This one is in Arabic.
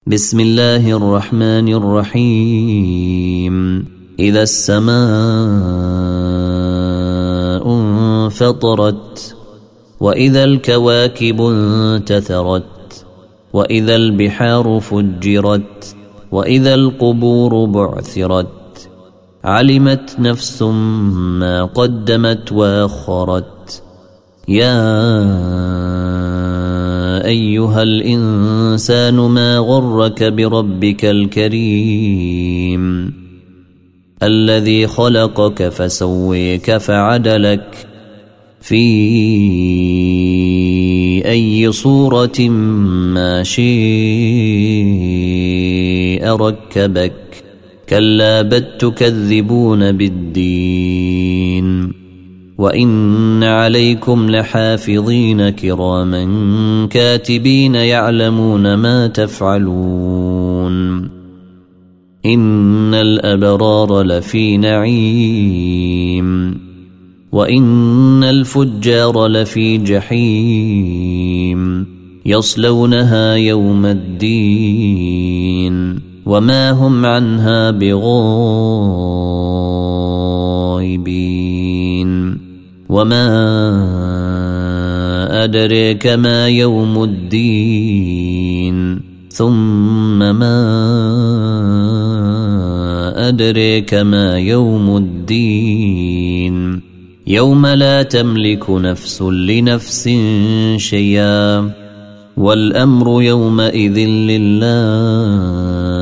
بسم الله الرحمن الرحيم. إذا السماء انفطرت وإذا الكواكب انتثرت وإذا البحار فجرت وإذا القبور بعثرت علمت نفس ما قدمت وأخرت. يا أيها الإنسان ما غرك بربك الكريم الذي خلقك فسويك فعدلك في أي صورة ما شاء ركبك. كلا بل تكذبون بالدين وإن عليكم لحافظين كراما كاتبين يعلمون ما تفعلون. إن الأبرار لفي نعيم وإن الفجار لفي جحيم يصلونها يوم الدين وما هم عنها بغائبين. وما أدريك ما يوم الدين ثم ما أدريك ما يوم الدين يوم لا تملك نفس لنفس شيئا والأمر يومئذ لله